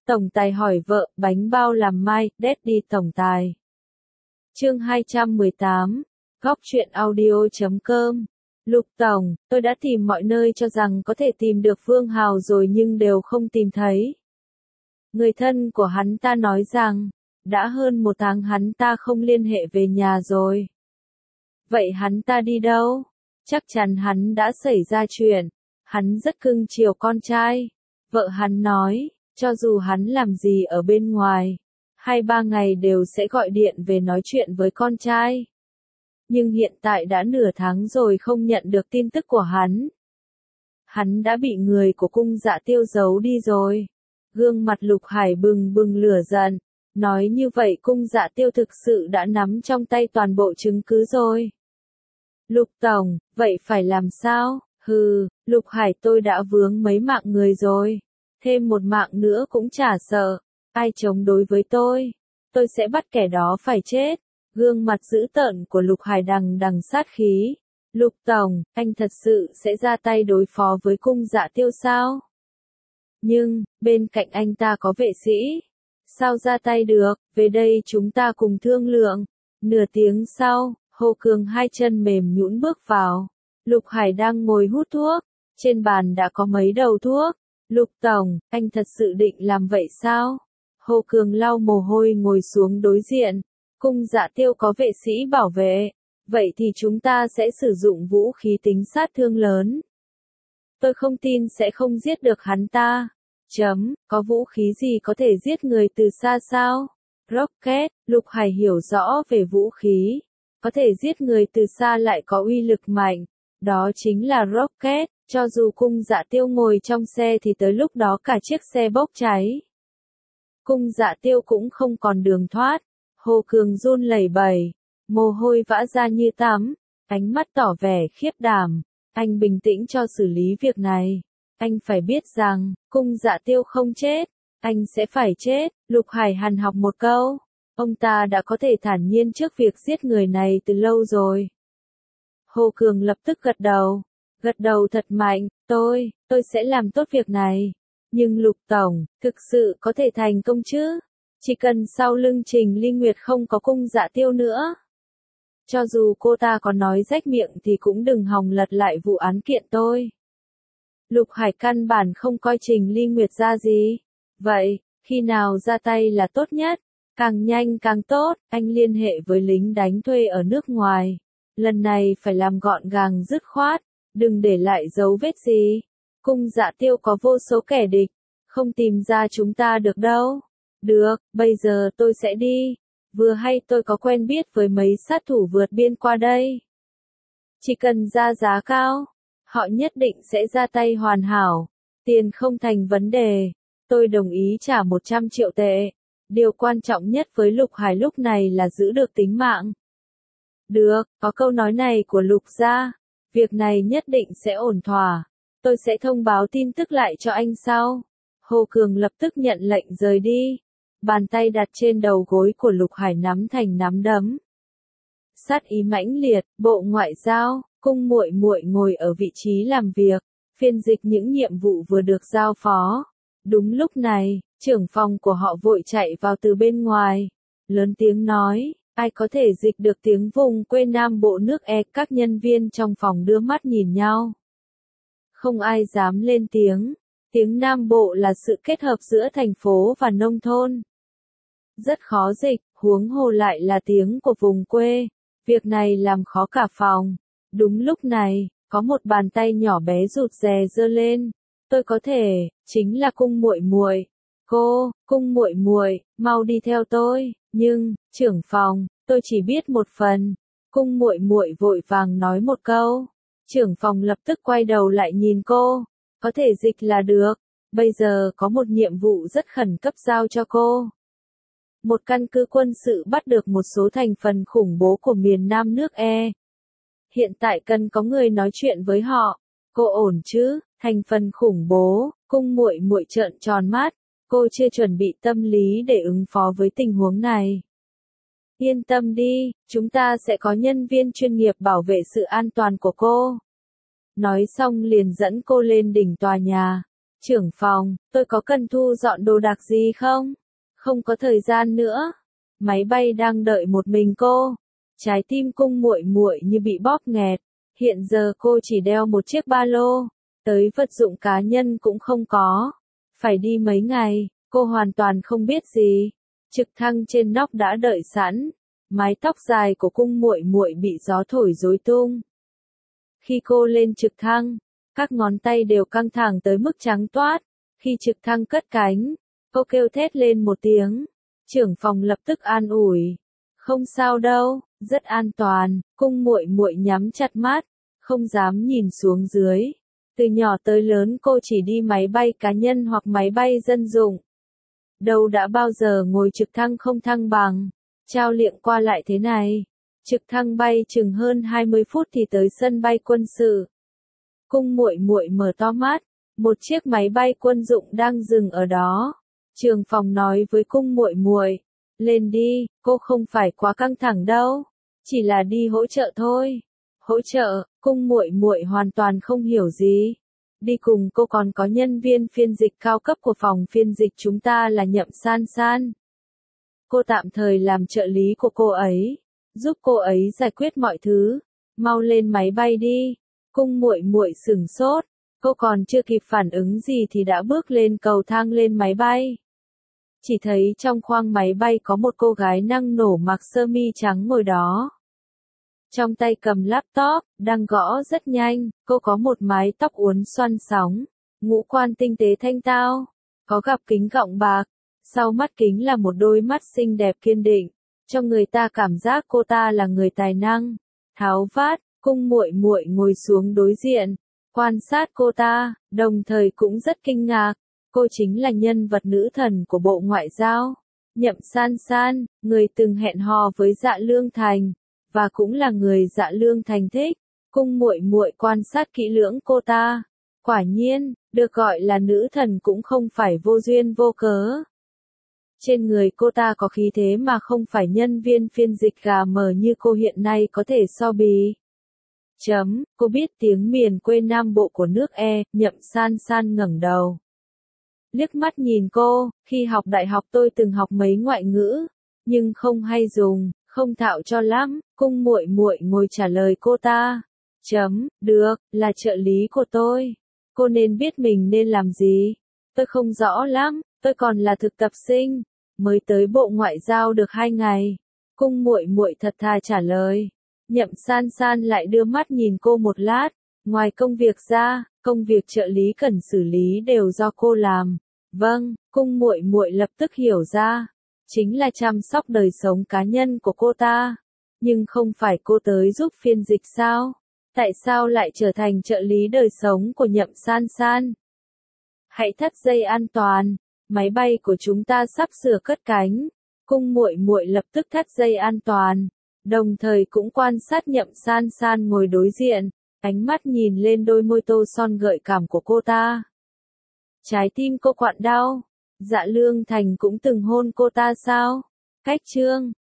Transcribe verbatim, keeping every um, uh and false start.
Tổng tài hỏi vợ, bánh bao làm mai, Daddy tổng tài. Chương hai trăm mười tám, Góc truyện audio chấm com. Lục tổng, tôi đã tìm mọi nơi cho rằng có thể tìm được Vương Hào rồi nhưng đều không tìm thấy. Người thân của hắn ta nói rằng, đã hơn một tháng hắn ta không liên hệ về nhà rồi. Vậy hắn ta đi đâu? Chắc chắn hắn đã xảy ra chuyện. Hắn rất cưng chiều con trai. Vợ hắn nói, cho dù hắn làm gì ở bên ngoài, hai ba ngày đều sẽ gọi điện về nói chuyện với con trai. Nhưng hiện tại đã nửa tháng rồi không nhận được tin tức của hắn. Hắn đã bị người của cung Dạ Tiêu giấu đi rồi. Gương mặt Lục Hải bừng bừng lửa giận. Nói như vậy cung Dạ Tiêu thực sự đã nắm trong tay toàn bộ chứng cứ rồi. Lục tổng, vậy phải làm sao? Hừ, Lục Hải tôi đã vướng mấy mạng người rồi. Thêm một mạng nữa cũng chả sợ. Ai chống đối với tôi? Tôi sẽ bắt kẻ đó phải chết. Gương mặt dữ tợn của Lục Hải đằng đằng sát khí. Lục tổng, anh thật sự sẽ ra tay đối phó với cung Dạ Tiêu sao? Nhưng, bên cạnh anh ta có vệ sĩ. Sao ra tay được, về đây chúng ta cùng thương lượng. Nửa tiếng sau, Hồ Cường hai chân mềm nhũn bước vào. Lục Hải đang ngồi hút thuốc. Trên bàn đã có mấy đầu thuốc. Lục tổng, anh thật sự định làm vậy sao? Hồ Cường lau mồ hôi ngồi xuống đối diện. Cung Dạ Tiêu có vệ sĩ bảo vệ. Vậy thì chúng ta sẽ sử dụng vũ khí tính sát thương lớn. Tôi không tin sẽ không giết được hắn ta. Chấm, có vũ khí gì có thể giết người từ xa sao? Rocket, Lục Hải hiểu rõ về vũ khí. Có thể giết người từ xa lại có uy lực mạnh. Đó chính là rocket. Cho dù cung Dạ Tiêu ngồi trong xe thì tới lúc đó cả chiếc xe bốc cháy. Cung Dạ Tiêu cũng không còn đường thoát. Hồ Cường run lẩy bẩy. Mồ hôi vã ra như tắm. Ánh mắt tỏ vẻ khiếp đảm. Anh bình tĩnh cho xử lý việc này. Anh phải biết rằng, cung Dạ Tiêu không chết. Anh sẽ phải chết. Lục Hải hằn học một câu. Ông ta đã có thể thản nhiên trước việc giết người này từ lâu rồi. Hồ Cường lập tức gật đầu. Gật đầu thật mạnh, tôi, tôi sẽ làm tốt việc này. Nhưng Lục tổng, thực sự có thể thành công chứ? Chỉ cần sau lưng Trình Ly Nguyệt không có cung Dạ Tiêu nữa. Cho dù cô ta có nói rách miệng thì cũng đừng hòng lật lại vụ án kiện tôi. Lục Hải căn bản không coi Trình Ly Nguyệt ra gì. Vậy, khi nào ra tay là tốt nhất? Càng nhanh càng tốt, anh liên hệ với lính đánh thuê ở nước ngoài. Lần này phải làm gọn gàng dứt khoát. Đừng để lại dấu vết gì. Cung Dạ Tiêu có vô số kẻ địch. Không tìm ra chúng ta được đâu. Được, bây giờ tôi sẽ đi. Vừa hay tôi có quen biết với mấy sát thủ vượt biên qua đây. Chỉ cần ra giá cao, họ nhất định sẽ ra tay hoàn hảo. Tiền không thành vấn đề. Tôi đồng ý trả một trăm triệu tệ. Điều quan trọng nhất với Lục Hải lúc này là giữ được tính mạng. Được, có câu nói này của Lục gia. Việc này nhất định sẽ ổn thỏa. Tôi sẽ thông báo tin tức lại cho anh sau. Hồ Cường lập tức nhận lệnh rời đi. Bàn tay đặt trên đầu gối của Lục Hải nắm thành nắm đấm. Sát ý mãnh liệt, Bộ Ngoại giao, cung muội muội ngồi ở vị trí làm việc, phiên dịch những nhiệm vụ vừa được giao phó. Đúng lúc này, trưởng phòng của họ vội chạy vào từ bên ngoài. Lớn tiếng nói. Ai có thể dịch được tiếng vùng quê Nam Bộ nước E? Các nhân viên trong phòng đưa mắt nhìn nhau. Không ai dám lên tiếng. Tiếng Nam Bộ là sự kết hợp giữa thành phố và nông thôn. Rất khó dịch, huống hồ lại là tiếng của vùng quê. Việc này làm khó cả phòng. Đúng lúc này, có một bàn tay nhỏ bé rụt rè giơ lên. Tôi có thể, chính là cung muội muội. Cô, cung muội muội, mau đi theo tôi. Nhưng, trưởng phòng, tôi chỉ biết một phần. Cung muội muội vội vàng nói một câu. Trưởng phòng lập tức quay đầu lại nhìn cô. Có thể dịch là được. Bây giờ có một nhiệm vụ rất khẩn cấp giao cho cô. Một căn cứ quân sự bắt được một số thành phần khủng bố của miền Nam nước E. Hiện tại cần có người nói chuyện với họ. Cô ổn chứ? Thành phần khủng bố. Cung muội muội trợn tròn mắt. Cô chưa chuẩn bị tâm lý để ứng phó với tình huống này. Yên tâm đi, chúng ta sẽ có nhân viên chuyên nghiệp bảo vệ sự an toàn của cô. Nói xong liền dẫn cô lên đỉnh tòa nhà. Trưởng phòng, tôi có cần thu dọn đồ đạc gì không? Không có thời gian nữa. Máy bay đang đợi một mình cô. Trái tim cung muội muội như bị bóp nghẹt. Hiện giờ cô chỉ đeo một chiếc ba lô. Tới vật dụng cá nhân cũng không có. Phải đi mấy ngày, cô hoàn toàn không biết gì. Trực thăng trên nóc đã đợi sẵn. Mái tóc dài của cung muội muội bị gió thổi rối tung. Khi cô lên trực thăng, các ngón tay đều căng thẳng tới mức trắng toát. Khi trực thăng cất cánh, cô kêu thét lên một tiếng. Trưởng phòng lập tức an ủi. Không sao đâu, rất an toàn. Cung muội muội nhắm chặt mắt, không dám nhìn xuống dưới. Từ nhỏ tới lớn cô chỉ đi máy bay cá nhân hoặc máy bay dân dụng. Đâu đã bao giờ ngồi trực thăng không thăng bằng, trao liệng qua lại thế này. Trực thăng bay chừng hơn hai mươi phút thì tới sân bay quân sự. Cung muội muội mở to mắt, một chiếc máy bay quân dụng đang dừng ở đó. Trưởng phòng nói với cung muội muội, lên đi, cô không phải quá căng thẳng đâu, chỉ là đi hỗ trợ thôi. Hỗ trợ? Cung muội muội hoàn toàn không hiểu gì. Đi cùng cô còn có nhân viên phiên dịch cao cấp của phòng phiên dịch chúng ta là Nhậm San San. Cô tạm thời làm trợ lý của cô ấy, giúp cô ấy giải quyết mọi thứ. Mau lên máy bay đi. Cung muội muội sửng sốt, cô còn chưa kịp phản ứng gì thì đã bước lên cầu thang lên máy bay. Chỉ thấy trong khoang máy bay có một cô gái năng nổ mặc sơ mi trắng ngồi đó. Trong tay cầm laptop, đang gõ rất nhanh, cô có một mái tóc uốn xoăn sóng, ngũ quan tinh tế thanh tao, có cặp kính gọng bạc, sau mắt kính là một đôi mắt xinh đẹp kiên định, cho người ta cảm giác cô ta là người tài năng. Tháo vát, cung muội muội ngồi xuống đối diện, quan sát cô ta, đồng thời cũng rất kinh ngạc, cô chính là nhân vật nữ thần của Bộ Ngoại giao, Nhậm San San, người từng hẹn hò với Dạ Lương Thành. Và cũng là người Dạ Lương Thành thích. Cung muội muội quan sát kỹ lưỡng cô ta. Quả nhiên, được gọi là nữ thần cũng không phải vô duyên vô cớ. Trên người cô ta có khí thế mà không phải nhân viên phiên dịch gà mờ như cô hiện nay có thể so bì. Chấm, cô biết tiếng miền quê Nam Bộ của nước E, Nhậm San San ngẩng đầu. Liếc mắt nhìn cô, khi học đại học tôi từng học mấy ngoại ngữ, nhưng không hay dùng. Không thạo cho lắm, cung muội muội ngồi trả lời cô ta. Chấm, được, là trợ lý của tôi. Cô nên biết mình nên làm gì. Tôi không rõ lắm, tôi còn là thực tập sinh, mới tới Bộ Ngoại giao được hai ngày. Cung muội muội thật thà trả lời. Nhậm San San lại đưa mắt nhìn cô một lát. Ngoài công việc ra, công việc trợ lý cần xử lý đều do cô làm. Vâng, cung muội muội lập tức hiểu ra. Chính là chăm sóc đời sống cá nhân của cô ta. Nhưng không phải cô tới giúp phiên dịch sao? Tại sao lại trở thành trợ lý đời sống của Nhậm San San? Hãy thắt dây an toàn, máy bay của chúng ta sắp sửa cất cánh. Cung muội muội lập tức thắt dây an toàn, đồng thời cũng quan sát Nhậm San San ngồi đối diện, ánh mắt nhìn lên đôi môi tô son gợi cảm của cô ta. Trái tim cô quặn đau. Dạ Lương Thành cũng từng hôn cô ta sao? Cách chương